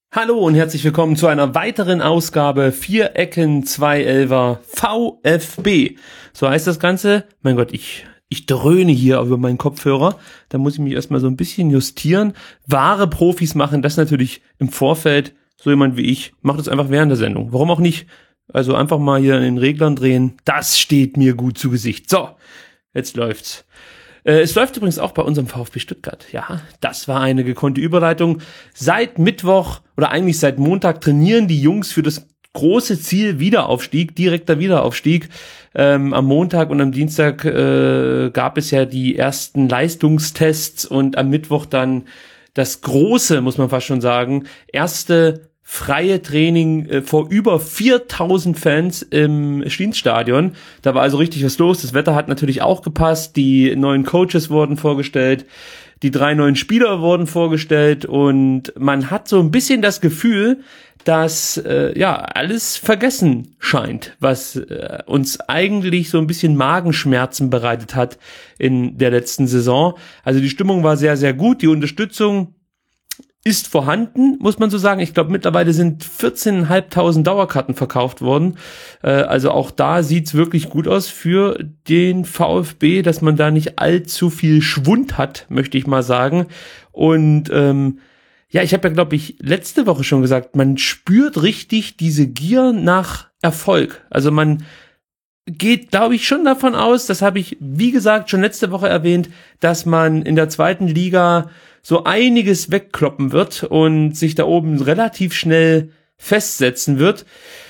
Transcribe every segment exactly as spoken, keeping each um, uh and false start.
Hallo und herzlich willkommen zu einer weiteren Ausgabe vier Ecken zwei Elfer VfB. So heißt das Ganze. Mein Gott, ich ich dröhne hier über meinen Kopfhörer. Da muss ich mich erstmal so ein bisschen justieren. Wahre Profis machen das natürlich im Vorfeld. So jemand wie ich macht das einfach während der Sendung. Warum auch nicht? Also einfach mal hier in den Reglern drehen. Das steht mir gut zu Gesicht. So, jetzt läuft's. Es läuft übrigens auch bei unserem VfB Stuttgart. Ja, das war eine gekonnte Überleitung. Seit Mittwoch oder eigentlich seit Montag trainieren die Jungs für das große Ziel Wiederaufstieg, direkter Wiederaufstieg. Ähm, am Montag und am Dienstag äh, gab es ja die ersten Leistungstests und am Mittwoch dann das große, muss man fast schon sagen, erste freie Training äh, vor über viertausend Fans im Stienstadion. Da war also richtig was los. Das Wetter hat natürlich auch gepasst. Die neuen Coaches wurden vorgestellt. Die drei neuen Spieler wurden vorgestellt. Und man hat so ein bisschen das Gefühl, dass äh, ja alles vergessen scheint, was äh, uns eigentlich so ein bisschen Magenschmerzen bereitet hat in der letzten Saison. Also die Stimmung war sehr, sehr gut. Die Unterstützung ist vorhanden, muss man so sagen. Ich glaube, mittlerweile sind vierzehntausendfünfhundert Dauerkarten verkauft worden. Äh, also auch da sieht's wirklich gut aus für den VfB, dass man da nicht allzu viel Schwund hat, möchte ich mal sagen. Und ähm, ja, ich habe ja, glaube ich, letzte Woche schon gesagt, man spürt richtig diese Gier nach Erfolg. Also man geht, glaube ich, schon davon aus, das habe ich, wie gesagt, schon letzte Woche erwähnt, dass man in der zweiten Liga so einiges wegkloppen wird und sich da oben relativ schnell festsetzen wird.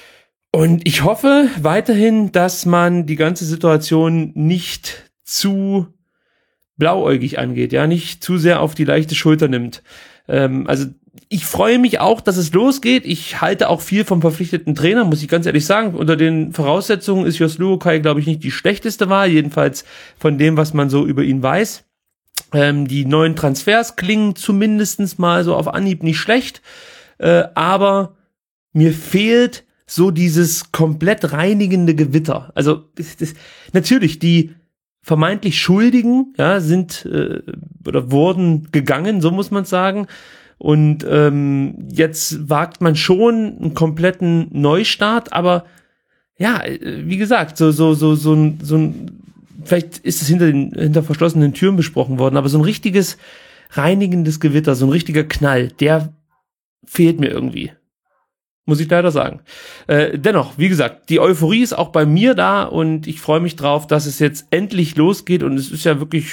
Und ich hoffe weiterhin, dass man die ganze Situation nicht zu blauäugig angeht, ja, nicht zu sehr auf die leichte Schulter nimmt. Ähm, also ich freue mich auch, dass es losgeht. Ich halte auch viel vom verpflichteten Trainer, muss ich ganz ehrlich sagen. Unter den Voraussetzungen ist Jos Luhukay, glaube ich, nicht die schlechteste Wahl, jedenfalls von dem, was man so über ihn weiß. Ähm, die neuen Transfers klingen zumindestens mal so auf Anhieb nicht schlecht, äh, aber mir fehlt so dieses komplett reinigende Gewitter. Also das, das, natürlich, die vermeintlich Schuldigen ja, sind äh, oder wurden gegangen, so muss man sagen. Und ähm, jetzt wagt man schon einen kompletten Neustart, aber ja, wie gesagt, so so so so ein so ein vielleicht ist es hinter den hinter verschlossenen Türen besprochen worden, aber so ein richtiges reinigendes Gewitter, so ein richtiger Knall, der fehlt mir irgendwie. Muss ich leider sagen. Äh, dennoch, wie gesagt, die Euphorie ist auch bei mir da und ich freue mich drauf, dass es jetzt endlich losgeht und es ist ja wirklich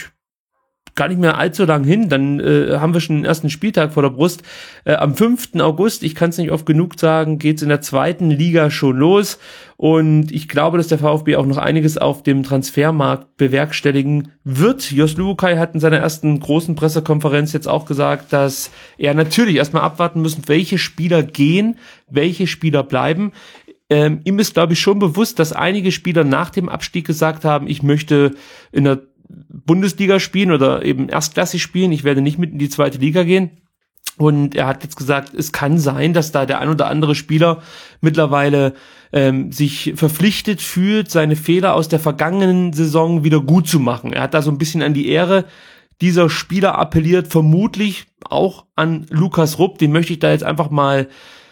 gar nicht mehr allzu lang hin, dann äh, haben wir schon den ersten Spieltag vor der Brust. Äh, am fünften August, ich kann es nicht oft genug sagen, geht's in der zweiten Liga schon los und ich glaube, dass der VfB auch noch einiges auf dem Transfermarkt bewerkstelligen wird. Jos Luhukay hat in seiner ersten großen Pressekonferenz jetzt auch gesagt, dass er natürlich erstmal abwarten muss, welche Spieler gehen, welche Spieler bleiben. Ähm, ihm ist, glaube ich, schon bewusst, dass einige Spieler nach dem Abstieg gesagt haben, ich möchte in der Bundesliga spielen oder eben erstklassig spielen, ich werde nicht mit in die zweite Liga gehen. Und er hat jetzt gesagt, es kann sein, dass da der ein oder andere Spieler mittlerweile ähm, sich verpflichtet fühlt, seine Fehler aus der vergangenen Saison wieder gut zu machen. Er hat da so ein bisschen an die Ehre dieser Spieler appelliert, vermutlich auch an Lukas Rupp, den möchte ich da jetzt einfach mal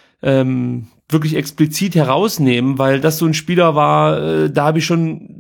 ähm, wirklich explizit herausnehmen, weil das so ein Spieler war, äh, da habe ich schon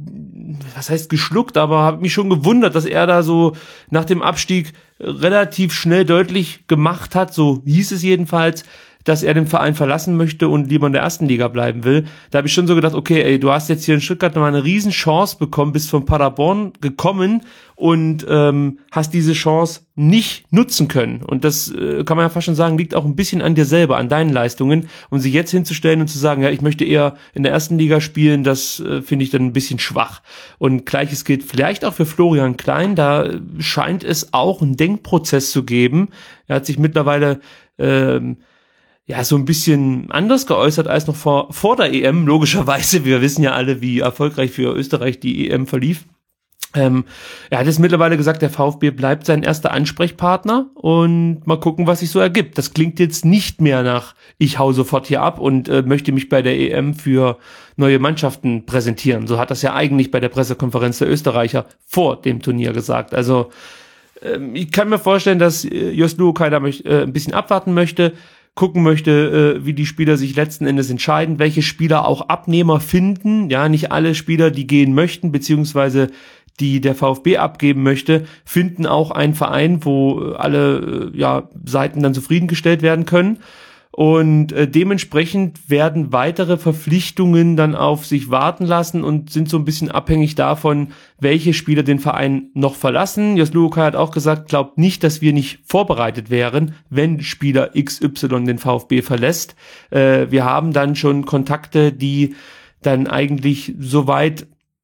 was heißt geschluckt, aber habe mich schon gewundert, dass er da so nach dem Abstieg relativ schnell deutlich gemacht hat, so hieß es jedenfalls, dass er den Verein verlassen möchte und lieber in der ersten Liga bleiben will. Da habe ich schon so gedacht, okay, ey, du hast jetzt hier in Stuttgart nochmal eine riesen Chance bekommen, bist von Paderborn gekommen und ähm, hast diese Chance nicht nutzen können. Und das äh, kann man ja fast schon sagen, liegt auch ein bisschen an dir selber, an deinen Leistungen. Und sich jetzt hinzustellen und zu sagen, ja, ich möchte eher in der ersten Liga spielen, das äh, finde ich dann ein bisschen schwach. Und Gleiches gilt vielleicht auch für Florian Klein. Da scheint es auch einen Denkprozess zu geben. Er hat sich mittlerweile ähm, ja, so ein bisschen anders geäußert als noch vor, vor der E M, logischerweise. Wir wissen ja alle, wie erfolgreich für Österreich die E M verlief. Ähm, er hat jetzt mittlerweile gesagt, der VfB bleibt sein erster Ansprechpartner und mal gucken, was sich so ergibt. Das klingt jetzt nicht mehr nach, ich hau sofort hier ab und äh, möchte mich bei der E M für neue Mannschaften präsentieren. So hat das ja eigentlich bei der Pressekonferenz der Österreicher vor dem Turnier gesagt. Also ähm, ich kann mir vorstellen, dass äh, Jos Luhukay da möcht, äh, ein bisschen abwarten möchte. gucken möchte, äh, wie die Spieler sich letzten Endes entscheiden, welche Spieler auch Abnehmer finden. Ja, nicht alle Spieler, die gehen möchten, beziehungsweise die der VfB abgeben möchte, finden auch einen Verein, wo alle äh, ja, Seiten dann zufriedengestellt werden können. Und äh, dementsprechend werden weitere Verpflichtungen dann auf sich warten lassen und sind so ein bisschen abhängig davon, welche Spieler den Verein noch verlassen. Jos Luhukay hat auch gesagt, glaubt nicht, dass wir nicht vorbereitet wären, wenn Spieler X Y den VfB verlässt. Äh, wir haben dann schon Kontakte, die dann eigentlich soweit,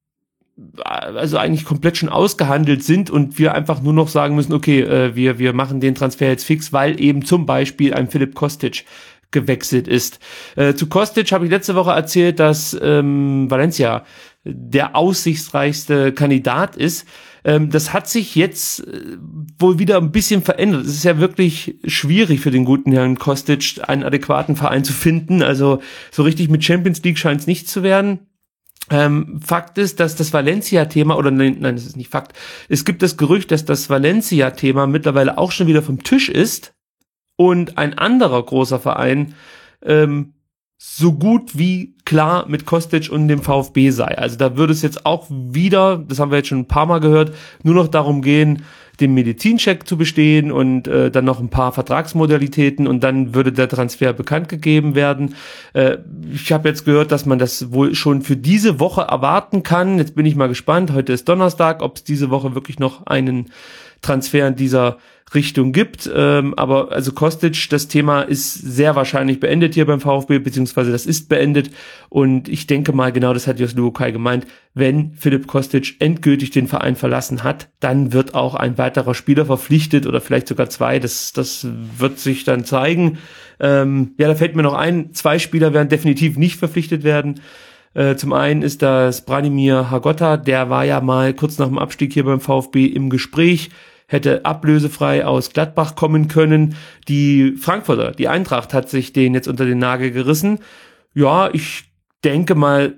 also eigentlich komplett schon ausgehandelt sind und wir einfach nur noch sagen müssen, okay, äh, wir wir machen den Transfer jetzt fix, weil eben zum Beispiel ein Filip Kostic gewechselt ist. Äh, zu Kostic habe ich letzte Woche erzählt, dass ähm, Valencia der aussichtsreichste Kandidat ist. Ähm, das hat sich jetzt äh, wohl wieder ein bisschen verändert. Es ist ja wirklich schwierig für den guten Herrn Kostic, einen adäquaten Verein zu finden. Also so richtig mit Champions League scheint es nicht zu werden. Ähm, Fakt ist, dass das Valencia-Thema, oder nein, nein, das ist nicht Fakt, es gibt das Gerücht, dass das Valencia-Thema mittlerweile auch schon wieder vom Tisch ist und ein anderer großer Verein ähm, so gut wie klar mit Kostic und dem VfB sei. Also da würde es jetzt auch wieder, das haben wir jetzt schon ein paar Mal gehört, nur noch darum gehen, den Medizincheck zu bestehen und äh, dann noch ein paar Vertragsmodalitäten und dann würde der Transfer bekannt gegeben werden. Äh, ich habe jetzt gehört, dass man das wohl schon für diese Woche erwarten kann. Jetzt bin ich mal gespannt. Heute ist Donnerstag, ob es diese Woche wirklich noch einen Transfer in dieser Richtung gibt. Ähm, aber also Kostic, das Thema ist sehr wahrscheinlich beendet hier beim VfB, beziehungsweise das ist beendet. Und ich denke mal, genau das hat Jos Luhukay gemeint, wenn Filip Kostic endgültig den Verein verlassen hat, dann wird auch ein weiterer Spieler verpflichtet oder vielleicht sogar zwei. Das, das wird sich dann zeigen. Ähm, ja, da fällt mir noch ein, zwei Spieler werden definitiv nicht verpflichtet werden. Äh, zum einen ist das Branimir Hrgota, der war ja mal kurz nach dem Abstieg hier beim VfB im Gespräch, hätte ablösefrei aus Gladbach kommen können. Die Frankfurter, die Eintracht hat sich den jetzt unter den Nagel gerissen. Ja, ich denke mal,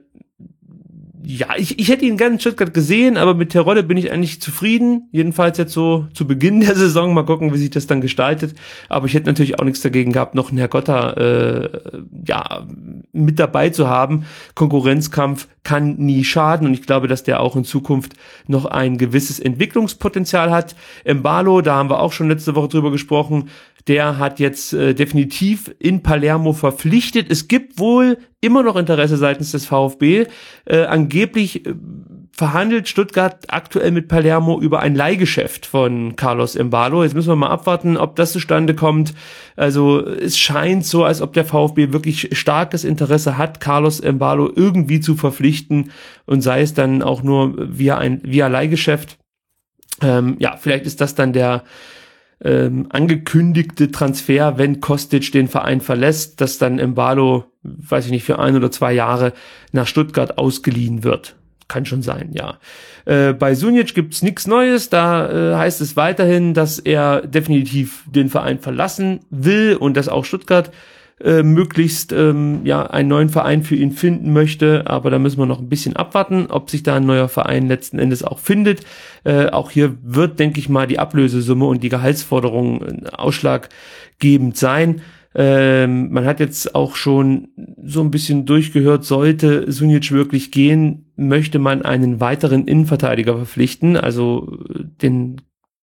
ja, ich, ich hätte ihn gerne in Stuttgart gesehen, aber mit Terodde bin ich eigentlich zufrieden. Jedenfalls jetzt so zu Beginn der Saison. Mal gucken, wie sich das dann gestaltet. Aber ich hätte natürlich auch nichts dagegen gehabt, noch einen Hrgota äh, ja, mit dabei zu haben. Konkurrenzkampf kann nie schaden und ich glaube, dass der auch in Zukunft noch ein gewisses Entwicklungspotenzial hat. Embalo, da haben wir auch schon letzte Woche drüber gesprochen, der hat jetzt äh, definitiv in Palermo verpflichtet. Es gibt wohl immer noch Interesse seitens des VfB. Äh, angeblich äh, verhandelt Stuttgart aktuell mit Palermo über ein Leihgeschäft von Carlos Embalo. Jetzt müssen wir mal abwarten, ob das zustande kommt. Also es scheint so, als ob der VfB wirklich starkes Interesse hat, Carlos Embalo irgendwie zu verpflichten und sei es dann auch nur via ein via Leihgeschäft. Ähm, ja, vielleicht ist das dann der Ähm, angekündigte Transfer, wenn Kostic den Verein verlässt, dass dann Embalo, weiß ich nicht, für ein oder zwei Jahre nach Stuttgart ausgeliehen wird. Kann schon sein, ja. Äh, bei Šunjić gibt's nichts Neues, da äh, heißt es weiterhin, dass er definitiv den Verein verlassen will und dass auch Stuttgart äh, möglichst ähm, ja einen neuen Verein für ihn finden möchte, aber da müssen wir noch ein bisschen abwarten, ob sich da ein neuer Verein letzten Endes auch findet. Äh, auch hier wird, denke ich mal, die Ablösesumme und die Gehaltsforderung äh, ausschlaggebend sein. Ähm, man hat jetzt auch schon so ein bisschen durchgehört, sollte Šunjić wirklich gehen, möchte man einen weiteren Innenverteidiger verpflichten, also den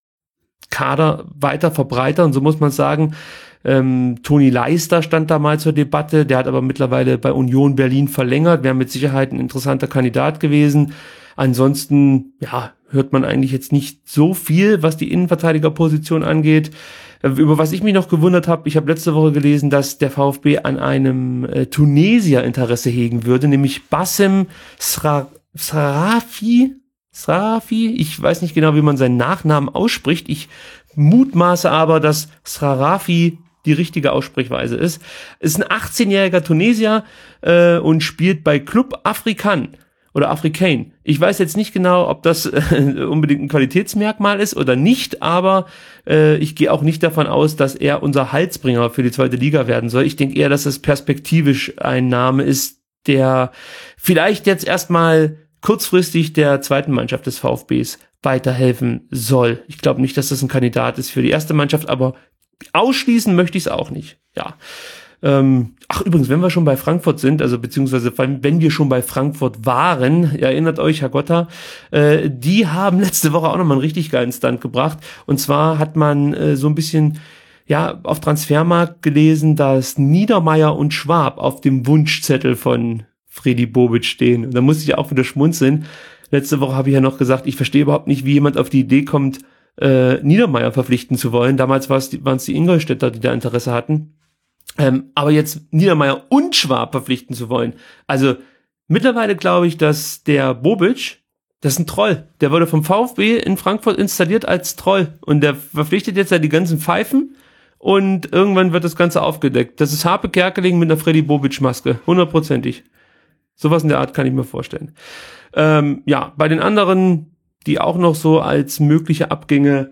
Kader weiter verbreitern, so muss man sagen. Ähm, Toni Leister stand da mal zur Debatte, der hat aber mittlerweile bei Union Berlin verlängert, wäre mit Sicherheit ein interessanter Kandidat gewesen. Ansonsten, ja, hört man eigentlich jetzt nicht so viel, was die Innenverteidigerposition angeht. Äh, über was ich mich noch gewundert habe, ich habe letzte Woche gelesen, dass der VfB an einem äh, Tunesier Interesse hegen würde, nämlich Bassem Sra- Srafi, Srafi, ich weiß nicht genau, wie man seinen Nachnamen ausspricht. Ich mutmaße aber, dass Srafi die richtige Aussprechweise ist. Ist ein achtzehnjähriger Tunesier äh, und spielt bei Club Africain oder Africain. Ich weiß jetzt nicht genau, ob das äh, unbedingt ein Qualitätsmerkmal ist oder nicht, aber äh, ich gehe auch nicht davon aus, dass er unser Halsbringer für die zweite Liga werden soll. Ich denke eher, dass es perspektivisch ein Name ist, der vielleicht jetzt erstmal kurzfristig der zweiten Mannschaft des VfBs weiterhelfen soll. Ich glaube nicht, dass das ein Kandidat ist für die erste Mannschaft, aber ausschließen möchte ich es auch nicht. ja. Ähm, ach, übrigens, wenn wir schon bei Frankfurt sind, also beziehungsweise wenn wir schon bei Frankfurt waren, ihr erinnert euch, Herr Gotter, äh, die haben letzte Woche auch nochmal einen richtig geilen Stunt gebracht. Und zwar hat man äh, so ein bisschen, ja, auf Transfermarkt gelesen, dass Niedermeyer und Schwab auf dem Wunschzettel von Freddy Bobic stehen. Und da musste ich auch wieder schmunzeln. Letzte Woche habe ich ja noch gesagt, ich verstehe überhaupt nicht, wie jemand auf die Idee kommt, äh, Niedermeyer verpflichten zu wollen. Damals waren es die Ingolstädter, die da Interesse hatten. Ähm, aber jetzt Niedermeyer und Schwab verpflichten zu wollen. Also mittlerweile glaube ich, dass der Bobic, das ist ein Troll. Der wurde vom VfB in Frankfurt installiert als Troll. Und der verpflichtet jetzt ja die ganzen Pfeifen und irgendwann wird das Ganze aufgedeckt. Das ist Harpe Kerkeling mit einer Freddy Bobic-Maske. Hundertprozentig. Sowas in der Art kann ich mir vorstellen. Ähm, ja, bei den anderen, die auch noch so als mögliche Abgänge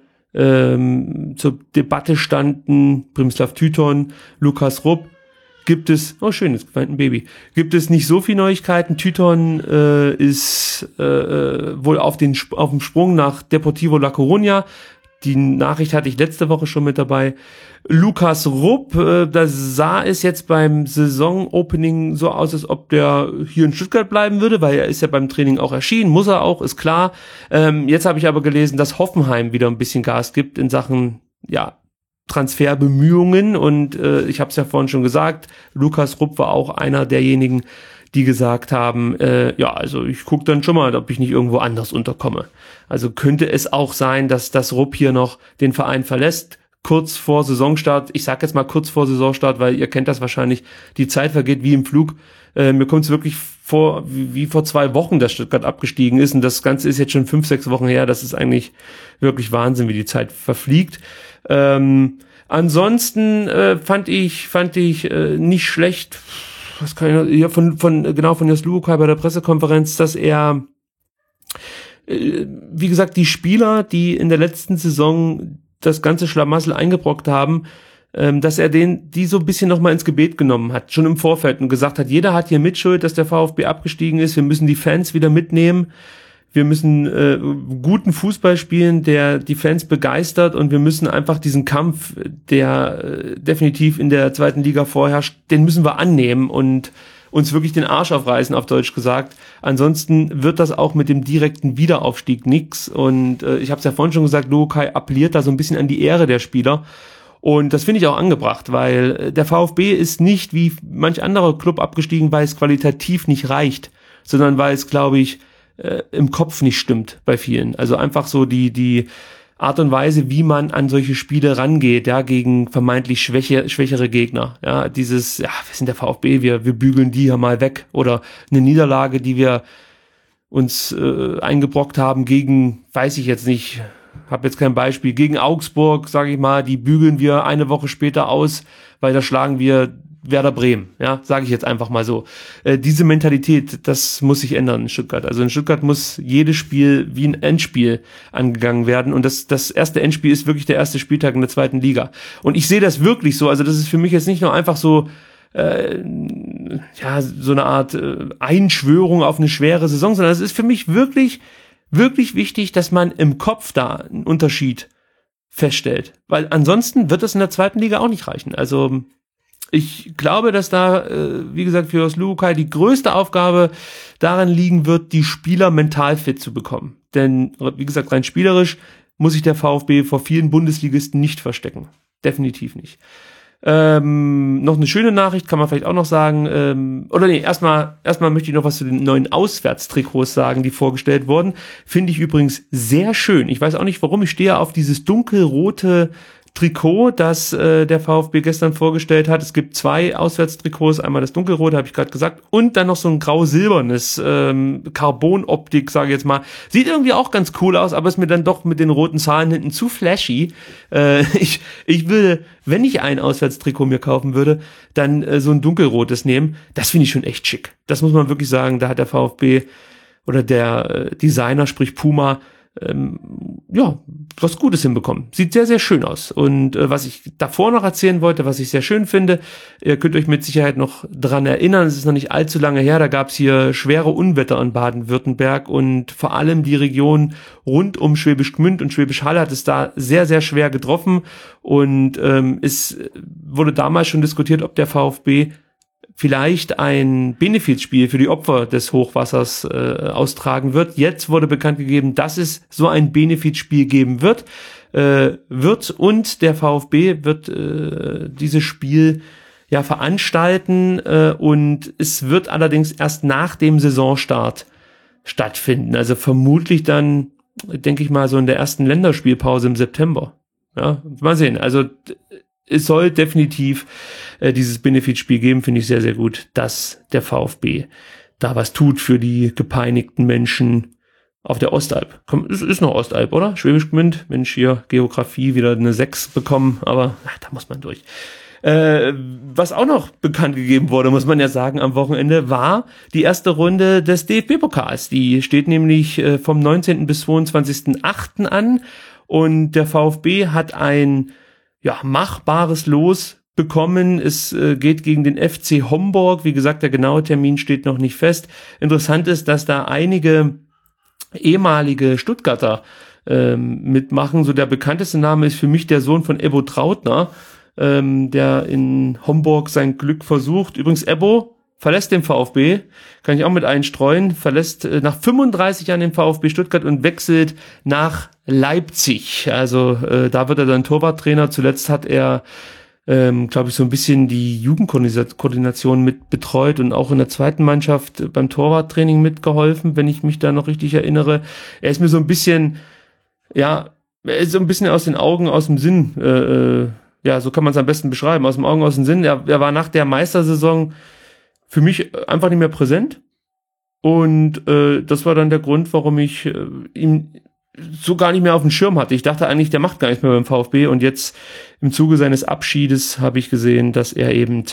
ähm, zur Debatte standen, Brimislav Tyton, Lukas Rupp, gibt es, oh schön, jetzt weint ein Baby, gibt es nicht so viele Neuigkeiten. Tyton äh, ist äh, wohl auf, den, auf dem Sprung nach Deportivo La Coruña. Die Nachricht hatte ich letzte Woche schon mit dabei. Lukas Rupp, äh, da sah es jetzt beim Saison-Opening so aus, als ob der hier in Stuttgart bleiben würde, weil er ist ja beim Training auch erschienen, muss er auch, ist klar. Ähm, jetzt habe ich aber gelesen, dass Hoffenheim wieder ein bisschen Gas gibt in Sachen, ja, Transferbemühungen und äh, ich habe es ja vorhin schon gesagt, Lukas Rupp war auch einer derjenigen, die gesagt haben, äh, ja, also ich gucke dann schon mal, ob ich nicht irgendwo anders unterkomme. Also könnte es auch sein, dass das Rupp hier noch den Verein verlässt, kurz vor Saisonstart. Ich sage jetzt mal kurz vor Saisonstart, weil ihr kennt das wahrscheinlich, die Zeit vergeht wie im Flug. Äh, mir kommt es wirklich vor, wie, wie vor zwei Wochen, dass Stuttgart abgestiegen ist und das Ganze ist jetzt schon fünf, sechs Wochen her. Das ist eigentlich wirklich Wahnsinn, wie die Zeit verfliegt. Ähm, ansonsten äh, fand ich, fand ich äh, nicht schlecht, was kann ich, ja, von, von, genau, von Jos Luhukay bei der Pressekonferenz, dass er, äh, wie gesagt, die Spieler, die in der letzten Saison das ganze Schlamassel eingebrockt haben, ähm, dass er den, die so ein bisschen nochmal ins Gebet genommen hat, schon im Vorfeld und gesagt hat, jeder hat hier Mitschuld, dass der VfB abgestiegen ist, wir müssen die Fans wieder mitnehmen, wir müssen äh, guten Fußball spielen, der die Fans begeistert und wir müssen einfach diesen Kampf, der äh, definitiv in der zweiten Liga vorherrscht, den müssen wir annehmen und uns wirklich den Arsch aufreißen, auf Deutsch gesagt. Ansonsten wird das auch mit dem direkten Wiederaufstieg nix. Und äh, ich habe es ja vorhin schon gesagt, Luhukay appelliert da so ein bisschen an die Ehre der Spieler. Und das finde ich auch angebracht, weil äh, der VfB ist nicht wie manch anderer Club abgestiegen, weil es qualitativ nicht reicht, sondern weil es, glaube ich, äh, im Kopf nicht stimmt bei vielen. Also einfach so die die Art und Weise, wie man an solche Spiele rangeht, ja, gegen vermeintlich schwäche, schwächere Gegner. Ja, dieses, ja, wir sind der VfB, wir, wir bügeln die ja mal weg. Oder eine Niederlage, die wir uns äh, eingebrockt haben gegen, weiß ich jetzt nicht, habe jetzt kein Beispiel, gegen Augsburg, sage ich mal, die bügeln wir eine Woche später aus, weil da schlagen wir Werder Bremen, ja, sage ich jetzt einfach mal so. Äh, diese Mentalität, das muss sich ändern in Stuttgart. Also in Stuttgart muss jedes Spiel wie ein Endspiel angegangen werden und das das erste Endspiel ist wirklich der erste Spieltag in der zweiten Liga. Und ich sehe das wirklich so, also das ist für mich jetzt nicht nur einfach so äh, ja, so eine Art äh, Einschwörung auf eine schwere Saison, sondern es ist für mich wirklich wirklich wichtig, dass man im Kopf da einen Unterschied feststellt, weil ansonsten wird das in der zweiten Liga auch nicht reichen. Also ich glaube, dass da, äh, wie gesagt, für Jos Luhukay die größte Aufgabe darin liegen wird, die Spieler mental fit zu bekommen. Denn, wie gesagt, rein spielerisch muss sich der VfB vor vielen Bundesligisten nicht verstecken. Definitiv nicht. Ähm, noch eine schöne Nachricht kann man vielleicht auch noch sagen. Ähm, oder nee, erstmal erstmal möchte ich noch was zu den neuen Auswärtstrikots sagen, die vorgestellt wurden. Finde ich übrigens sehr schön. Ich weiß auch nicht, warum. Ich stehe auf dieses dunkelrote Trikot, das äh, der VfB gestern vorgestellt hat. Es gibt zwei Auswärtstrikots, einmal das dunkelrote, habe ich gerade gesagt, und dann noch so ein grau-silbernes ähm, Carbon-Optik, sage ich jetzt mal. Sieht irgendwie auch ganz cool aus, aber ist mir dann doch mit den roten Zahlen hinten zu flashy. Äh, ich ich würde, wenn ich ein Auswärtstrikot mir kaufen würde, dann äh, so ein dunkelrotes nehmen. Das finde ich schon echt schick. Das muss man wirklich sagen, da hat der VfB oder der äh, Designer, sprich Puma, ähm, ja, was Gutes hinbekommen. Sieht sehr, sehr schön aus. Und äh, was ich davor noch erzählen wollte, was ich sehr schön finde, ihr könnt euch mit Sicherheit noch dran erinnern, es ist noch nicht allzu lange her, da gab es hier schwere Unwetter in Baden-Württemberg und vor allem die Region rund um Schwäbisch Gmünd und Schwäbisch Hall hat es da sehr, sehr schwer getroffen und ähm, es wurde damals schon diskutiert, ob der VfB vielleicht ein Benefizspiel für die Opfer des Hochwassers äh, austragen wird. Jetzt wurde bekannt gegeben, dass es so ein Benefizspiel geben wird, äh, wird und der VfB wird äh, dieses Spiel ja veranstalten äh, und es wird allerdings erst nach dem Saisonstart stattfinden. Also vermutlich dann, denke ich mal, so in der ersten Länderspielpause im September. Ja, mal sehen. Also es soll definitiv äh, dieses Benefitspiel geben, finde ich sehr, sehr gut, dass der VfB da was tut für die gepeinigten Menschen auf der Ostalb. Komm, es ist noch Ostalb, oder? Schwäbisch Gmünd, Mensch, hier Geografie wieder eine sechs bekommen, aber ach, da muss man durch. Äh, was auch noch bekannt gegeben wurde, muss man ja sagen, am Wochenende war die erste Runde des D F B-Pokals. Die steht nämlich äh, vom neunzehnten bis zweiundzwanzigsten achten an und der VfB hat ein ja, machbares Los bekommen. Es äh, geht gegen den F C Homburg. Wie gesagt, der genaue Termin steht noch nicht fest. Interessant ist, dass da einige ehemalige Stuttgarter ähm, mitmachen. So der bekannteste Name ist für mich der Sohn von Ebbo Trautner, ähm, der in Homburg sein Glück versucht. Übrigens, Ebbo verlässt den VfB, kann ich auch mit einstreuen, verlässt äh, nach fünfunddreißig Jahren den VfB Stuttgart und wechselt nach Leipzig. Also äh, da wird er dann Torwarttrainer. Zuletzt hat er, ähm, glaube ich, so ein bisschen die Jugendkoordination mit betreut und auch in der zweiten Mannschaft beim Torwarttraining mitgeholfen, wenn ich mich da noch richtig erinnere. Er ist mir so ein bisschen, ja, er ist so ein bisschen aus den Augen, aus dem Sinn, äh, ja, so kann man es am besten beschreiben, aus den Augen, aus dem Sinn. Er, er war nach der Meistersaison für mich einfach nicht mehr präsent und äh, das war dann der Grund, warum ich äh, ihn so gar nicht mehr auf dem Schirm hatte. Ich dachte eigentlich, der macht gar nichts mehr beim VfB und jetzt im Zuge seines Abschiedes habe ich gesehen, dass er eben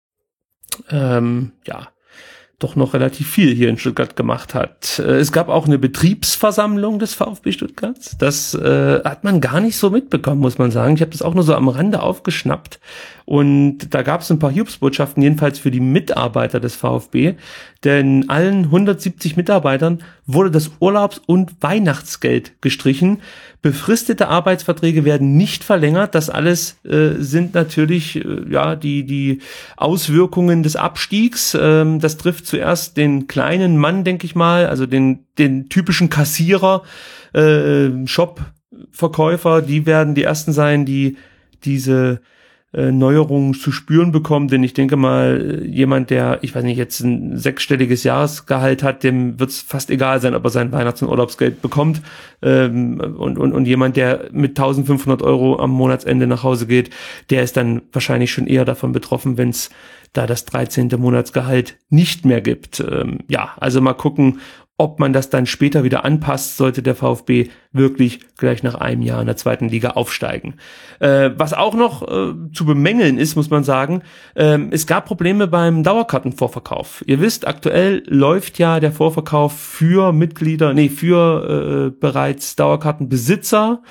ähm, ja doch noch relativ viel hier in Stuttgart gemacht hat. Äh, es gab auch eine Betriebsversammlung des VfB Stuttgart. Das äh, hat man gar nicht so mitbekommen, muss man sagen. Ich habe das auch nur so am Rande aufgeschnappt. Und da gab es ein paar Hilfsbotschaften, jedenfalls für die Mitarbeiter des VfB. Denn allen hundertsiebzig Mitarbeitern wurde das Urlaubs- und Weihnachtsgeld gestrichen. Befristete Arbeitsverträge werden nicht verlängert. Das alles äh, sind natürlich äh, ja die die Auswirkungen des Abstiegs. Ähm, das trifft zuerst den kleinen Mann, denke ich mal, also den den typischen Kassierer, äh, Shop-Verkäufer. Die werden die ersten sein, die diese Neuerungen zu spüren bekommen, denn ich denke mal, jemand, der, ich weiß nicht, jetzt ein sechsstelliges Jahresgehalt hat, dem wird es fast egal sein, ob er sein Weihnachts- und Urlaubsgeld bekommt, ähm, und, und, und jemand, der mit eintausendfünfhundert Euro am Monatsende nach Hause geht, der ist dann wahrscheinlich schon eher davon betroffen, wenn es da das dreizehnte Monatsgehalt nicht mehr gibt. Ähm, ja, also mal gucken, ob man das dann später wieder anpasst, sollte der VfB wirklich gleich nach einem Jahr in der zweiten Liga aufsteigen. Äh, was auch noch äh, zu bemängeln ist, muss man sagen, äh, es gab Probleme beim Dauerkartenvorverkauf. Ihr wisst, aktuell läuft ja der Vorverkauf für Mitglieder, nee, für äh, bereits Dauerkartenbesitzer.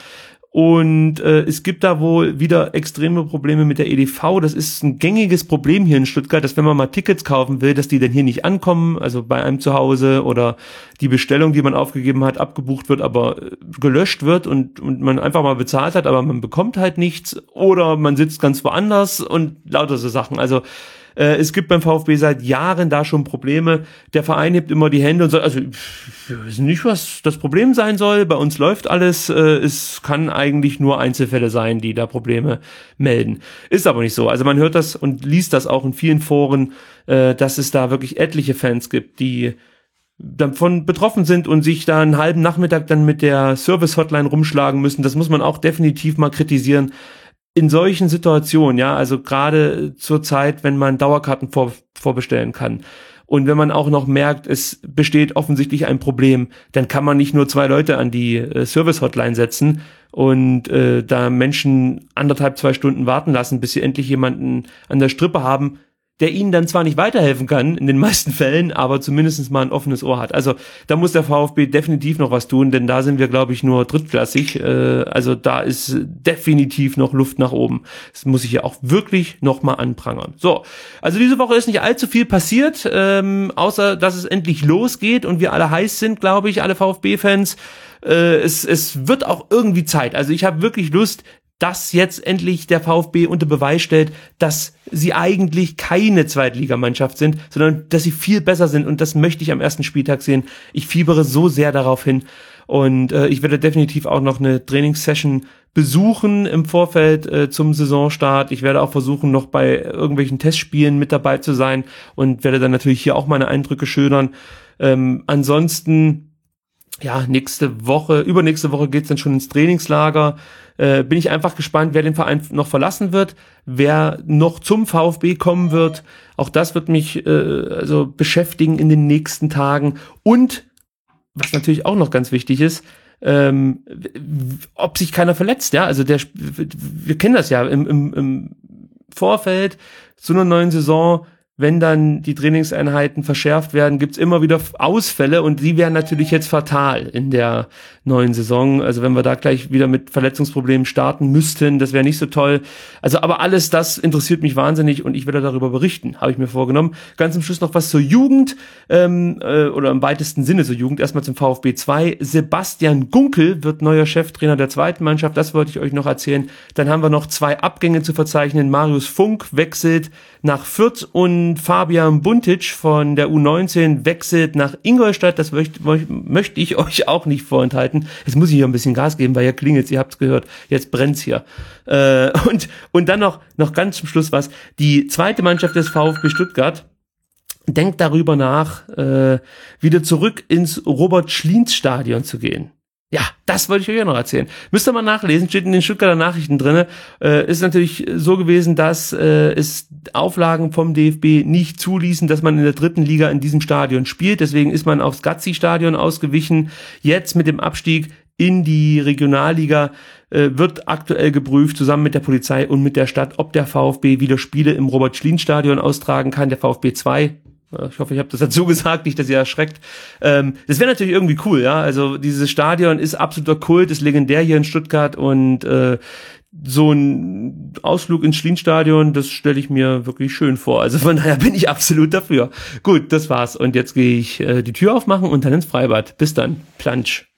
Und äh, es gibt da wohl wieder extreme Probleme mit der E D V. Das ist ein gängiges Problem hier in Stuttgart, dass wenn man mal Tickets kaufen will, dass die dann hier nicht ankommen, also bei einem zu Hause oder die Bestellung, die man aufgegeben hat, abgebucht wird, aber äh, gelöscht wird und, und man einfach mal bezahlt hat, aber man bekommt halt nichts oder man sitzt ganz woanders und lauter so Sachen. Also Äh, es gibt beim VfB seit Jahren da schon Probleme. Der Verein hebt immer die Hände und sagt, also wir wissen nicht, was das Problem sein soll. Bei uns läuft alles. Äh, es kann eigentlich nur Einzelfälle sein, die da Probleme melden. Ist aber nicht so. Also man hört das und liest das auch in vielen Foren, äh, dass es da wirklich etliche Fans gibt, die davon betroffen sind und sich da einen halben Nachmittag dann mit der Service-Hotline rumschlagen müssen. Das muss man auch definitiv mal kritisieren. In solchen Situationen, ja, also gerade zur Zeit, wenn man Dauerkarten vor, vorbestellen kann und wenn man auch noch merkt, es besteht offensichtlich ein Problem, dann kann man nicht nur zwei Leute an die äh, Service-Hotline setzen und äh, da Menschen anderthalb, zwei Stunden warten lassen, bis sie endlich jemanden an der Strippe haben. der ihnen dann zwar nicht weiterhelfen kann in den meisten Fällen, aber zumindest mal ein offenes Ohr hat. Also da muss der VfB definitiv noch was tun, denn da sind wir, glaube ich, nur drittklassig. Äh, also da ist definitiv noch Luft nach oben. Das muss ich ja auch wirklich noch mal anprangern. So, also diese Woche ist nicht allzu viel passiert, ähm, außer dass es endlich losgeht und wir alle heiß sind, glaube ich, alle VfB-Fans. Äh, es, es wird auch irgendwie Zeit. Also ich habe wirklich Lust, dass jetzt endlich der VfB unter Beweis stellt, dass sie eigentlich keine Zweitligamannschaft sind, sondern dass sie viel besser sind, und das möchte ich am ersten Spieltag sehen. Ich fiebere so sehr darauf hin, und äh, ich werde definitiv auch noch eine Trainingssession besuchen im Vorfeld äh, zum Saisonstart. Ich werde auch versuchen, noch bei irgendwelchen Testspielen mit dabei zu sein und werde dann natürlich hier auch meine Eindrücke schildern. Ähm, ansonsten, ja, nächste Woche, übernächste Woche geht's dann schon ins Trainingslager. Äh, bin ich einfach gespannt, wer den Verein noch verlassen wird, wer noch zum VfB kommen wird. Auch das wird mich äh, also beschäftigen in den nächsten Tagen. Und was natürlich auch noch ganz wichtig ist, ähm, ob sich keiner verletzt. Ja, also der, wir kennen das ja im, im, im Vorfeld zu einer neuen Saison. Wenn dann die Trainingseinheiten verschärft werden, gibt's immer wieder Ausfälle, und die wären natürlich jetzt fatal in der neuen Saison. Also wenn wir da gleich wieder mit Verletzungsproblemen starten müssten, das wäre nicht so toll. Also aber alles das interessiert mich wahnsinnig, und ich werde darüber berichten, habe ich mir vorgenommen. Ganz zum Schluss noch was zur Jugend, ähm, äh, oder im weitesten Sinne zur Jugend. Erstmal zum VfB zwei. Sebastian Gunkel wird neuer Cheftrainer der zweiten Mannschaft, das wollte ich euch noch erzählen. Dann haben wir noch zwei Abgänge zu verzeichnen. Marius Funk wechselt nach Fürth und Fabian Buntic von der U neunzehn wechselt nach Ingolstadt. Das möchte, möchte ich euch auch nicht vorenthalten. Jetzt muss ich hier ein bisschen Gas geben, weil hier klingelt's, ihr habt's gehört. Jetzt brennt's hier. Äh, und, und dann noch, noch ganz zum Schluss was. Die zweite Mannschaft des VfB Stuttgart denkt darüber nach, äh, wieder zurück ins Robert-Schlienz-Stadion zu gehen. Ja, das wollte ich euch ja noch erzählen. Müsst ihr mal nachlesen, steht in den Stuttgarter Nachrichten drinne. Äh, ist natürlich so gewesen, dass äh, es Auflagen vom D F B nicht zuließen, dass man in der dritten Liga in diesem Stadion spielt. Deswegen ist man aufs Gazzi-Stadion ausgewichen. Jetzt mit dem Abstieg in die Regionalliga äh, wird aktuell geprüft, zusammen mit der Polizei und mit der Stadt, ob der VfB wieder Spiele im Robert-Schlien-Stadion austragen kann. Der VfB zwei. Ich hoffe, ich habe das dazu gesagt, nicht, dass ihr erschreckt. Ähm, das wäre natürlich irgendwie cool, ja. Also dieses Stadion ist absoluter Kult, ist legendär hier in Stuttgart, und äh, so ein Ausflug ins Schlienstadion, das stelle ich mir wirklich schön vor. Also von daher bin ich absolut dafür. Gut, das war's. Und jetzt gehe ich äh, die Tür aufmachen und dann ins Freibad. Bis dann. Plansch.